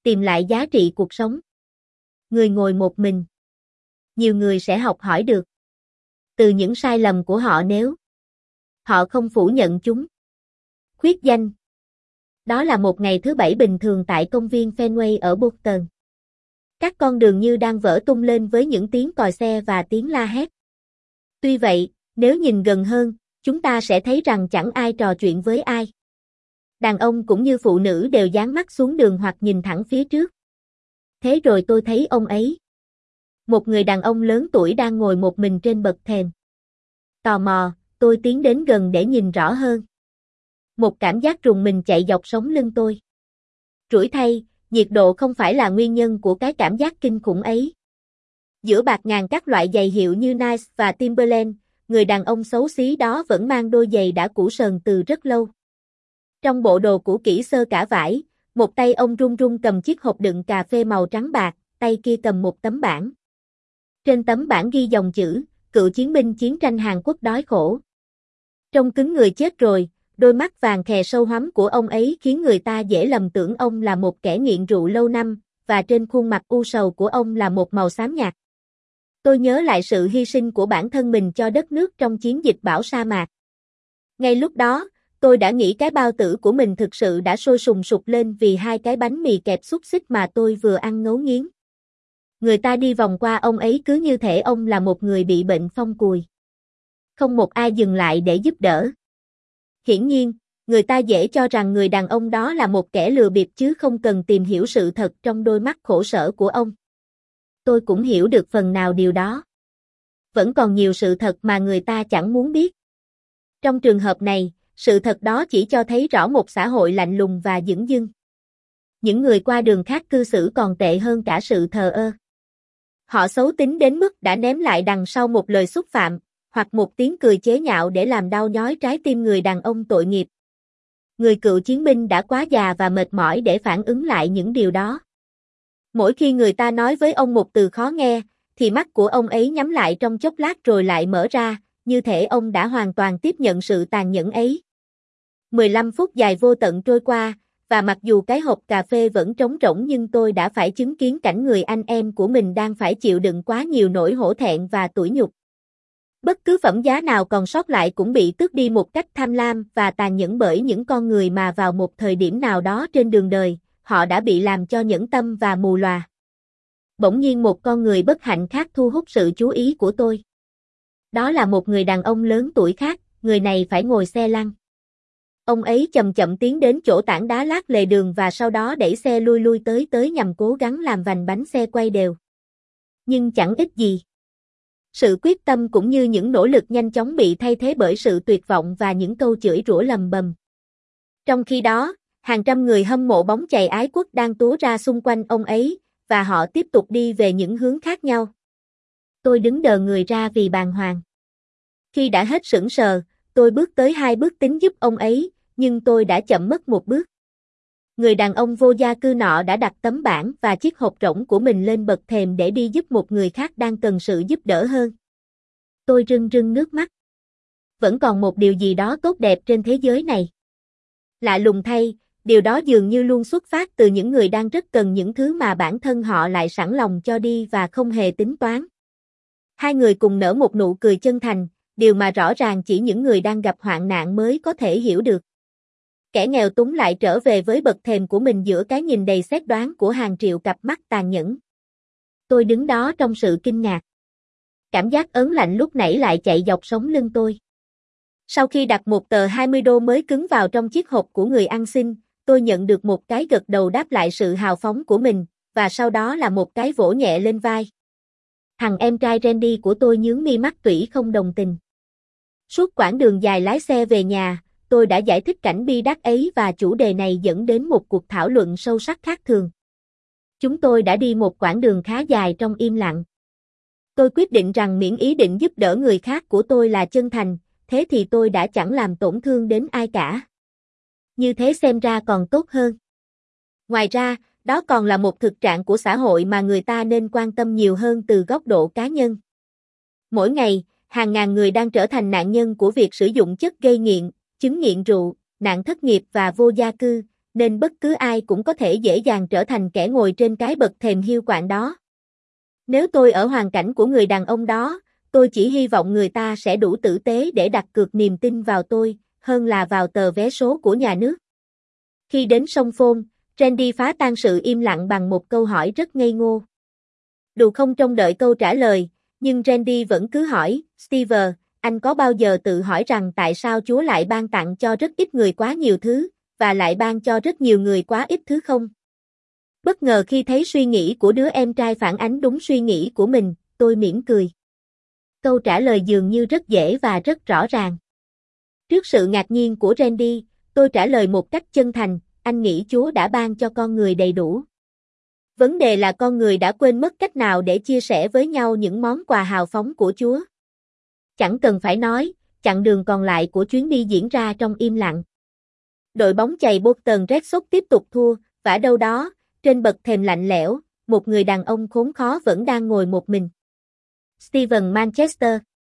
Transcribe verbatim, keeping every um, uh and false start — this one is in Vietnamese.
tìm lại giá trị cuộc sống. Người ngồi một mình. Nhiều người sẽ học hỏi được từ những sai lầm của họ nếu họ không phủ nhận chúng. Khuyết danh. Đó là một ngày thứ bảy bình thường tại công viên Fenway ở Boston. Các con đường như đang vỡ tung lên với những tiếng còi xe và tiếng la hét. Tuy vậy, nếu nhìn gần hơn, chúng ta sẽ thấy rằng chẳng ai trò chuyện với ai. Đàn ông cũng như phụ nữ đều dán mắt xuống đường hoặc nhìn thẳng phía trước. Thế rồi tôi thấy ông ấy. Một người đàn ông lớn tuổi đang ngồi một mình trên bậc thềm. Tò mò, tôi tiến đến gần để nhìn rõ hơn. Một cảm giác rùng mình chạy dọc sống lưng tôi. Rủi thay, nhiệt độ không phải là nguyên nhân của cái cảm giác kinh khủng ấy. Giữa bạt ngàn các loại giày hiệu như Nike và Timberland, người đàn ông xấu xí đó vẫn mang đôi giày đã cũ sờn từ rất lâu. Trong bộ đồ cũ kỹ xơ cả vải, một tay ông run run cầm chiếc hộp đựng cà phê màu trắng bạc, tay kia cầm một tấm bảng. Trên tấm bảng ghi dòng chữ, cựu chiến binh chiến tranh Hàn Quốc đói khổ. Trông cứng người chết rồi, đôi mắt vàng khè sâu hoắm của ông ấy khiến người ta dễ lầm tưởng ông là một kẻ nghiện rượu lâu năm, và trên khuôn mặt u sầu của ông là một màu xám nhạt. Tôi nhớ lại sự hy sinh của bản thân mình cho đất nước trong chiến dịch bão sa mạc. Ngay lúc đó, tôi đã nghĩ cái bao tử của mình thực sự đã sôi sùng sục lên vì hai cái bánh mì kẹp xúc xích mà tôi vừa ăn ngấu nghiến. Người ta đi vòng qua ông ấy cứ như thể ông là một người bị bệnh phong cùi. Không một ai dừng lại để giúp đỡ. Hiển nhiên, người ta dễ cho rằng người đàn ông đó là một kẻ lừa bịp chứ không cần tìm hiểu sự thật trong đôi mắt khổ sở của ông. Tôi cũng hiểu được phần nào điều đó. Vẫn còn nhiều sự thật mà người ta chẳng muốn biết. Trong trường hợp này, sự thật đó chỉ cho thấy rõ một xã hội lạnh lùng và dửng dưng. Những người qua đường khác cư xử còn tệ hơn cả sự thờ ơ. Họ xấu tính đến mức đã ném lại đằng sau một lời xúc phạm, hoặc một tiếng cười chế nhạo để làm đau nhói trái tim người đàn ông tội nghiệp. Người cựu chiến binh đã quá già và mệt mỏi để phản ứng lại những điều đó. Mỗi khi người ta nói với ông một từ khó nghe, thì mắt của ông ấy nhắm lại trong chốc lát rồi lại mở ra, như thể ông đã hoàn toàn tiếp nhận sự tàn nhẫn ấy. mười lăm phút dài vô tận trôi qua, và mặc dù cái hộp cà phê vẫn trống rỗng nhưng tôi đã phải chứng kiến cảnh người anh em của mình đang phải chịu đựng quá nhiều nỗi hổ thẹn và tủi nhục. Bất cứ phẩm giá nào còn sót lại cũng bị tước đi một cách tham lam và tàn nhẫn bởi những con người mà vào một thời điểm nào đó trên đường đời, họ đã bị làm cho nhẫn tâm và mù lòa. Bỗng nhiên một con người bất hạnh khác thu hút sự chú ý của tôi. Đó là một người đàn ông lớn tuổi khác, người này phải ngồi xe lăn. Ông ấy chậm chậm tiến đến chỗ tảng đá lát lề đường và sau đó đẩy xe lui lui tới tới nhằm cố gắng làm vành bánh xe quay đều. Nhưng chẳng ích gì. Sự quyết tâm cũng như những nỗ lực nhanh chóng bị thay thế bởi sự tuyệt vọng và những câu chửi rủa lầm bầm. Trong khi đó, hàng trăm người hâm mộ bóng chày ái quốc đang túa ra xung quanh ông ấy, và họ tiếp tục đi về những hướng khác nhau. Tôi đứng đờ người ra vì bàng hoàng. Khi đã hết sững sờ, tôi bước tới hai bước tính giúp ông ấy, nhưng tôi đã chậm mất một bước. Người đàn ông vô gia cư nọ đã đặt tấm bảng và chiếc hộp rỗng của mình lên bậc thềm để đi giúp một người khác đang cần sự giúp đỡ hơn. Tôi rưng rưng nước mắt. Vẫn còn một điều gì đó tốt đẹp trên thế giới này. Lạ lùng thay, điều đó dường như luôn xuất phát từ những người đang rất cần những thứ mà bản thân họ lại sẵn lòng cho đi và không hề tính toán. Hai người cùng nở một nụ cười chân thành, điều mà rõ ràng chỉ những người đang gặp hoạn nạn mới có thể hiểu được. Kẻ nghèo túng lại trở về với bậc thềm của mình giữa cái nhìn đầy xét đoán của hàng triệu cặp mắt tàn nhẫn. Tôi đứng đó trong sự kinh ngạc. Cảm giác ớn lạnh lúc nãy lại chạy dọc sống lưng tôi. Sau khi đặt một tờ hai mươi đô mới cứng vào trong chiếc hộp của người ăn xin, tôi nhận được một cái gật đầu đáp lại sự hào phóng của mình, và sau đó là một cái vỗ nhẹ lên vai. Thằng em trai Randy của tôi nhướng mi mắt tủy không đồng tình. Suốt quãng đường dài lái xe về nhà, tôi đã giải thích cảnh bi đát ấy và chủ đề này dẫn đến một cuộc thảo luận sâu sắc khác thường. Chúng tôi đã đi một quãng đường khá dài trong im lặng. Tôi quyết định rằng miễn ý định giúp đỡ người khác của tôi là chân thành, thế thì tôi đã chẳng làm tổn thương đến ai cả. Như thế xem ra còn tốt hơn. Ngoài ra, đó còn là một thực trạng của xã hội mà người ta nên quan tâm nhiều hơn từ góc độ cá nhân. Mỗi ngày, hàng ngàn người đang trở thành nạn nhân của việc sử dụng chất gây nghiện, chứng nghiện rượu, nạn thất nghiệp và vô gia cư, nên bất cứ ai cũng có thể dễ dàng trở thành kẻ ngồi trên cái bậc thềm hiu quạnh đó. Nếu tôi ở hoàn cảnh của người đàn ông đó, tôi chỉ hy vọng người ta sẽ đủ tử tế để đặt cược niềm tin vào tôi, hơn là vào tờ vé số của nhà nước. Khi đến sông Phôn, Randy phá tan sự im lặng bằng một câu hỏi rất ngây ngô. Dù không trông đợi câu trả lời, nhưng Randy vẫn cứ hỏi, Steve, anh có bao giờ tự hỏi rằng tại sao Chúa lại ban tặng cho rất ít người quá nhiều thứ, và lại ban cho rất nhiều người quá ít thứ không? Bất ngờ khi thấy suy nghĩ của đứa em trai phản ánh đúng suy nghĩ của mình, tôi mỉm cười. Câu trả lời dường như rất dễ và rất rõ ràng. Trước sự ngạc nhiên của Randy, tôi trả lời một cách chân thành, anh nghĩ Chúa đã ban cho con người đầy đủ. Vấn đề là con người đã quên mất cách nào để chia sẻ với nhau những món quà hào phóng của Chúa. Chẳng cần phải nói, chặng đường còn lại của chuyến đi diễn ra trong im lặng. Đội bóng chày Boston Red Sox tiếp tục thua, và đâu đó, trên bậc thềm lạnh lẽo, một người đàn ông khốn khó vẫn đang ngồi một mình. Steven Manchester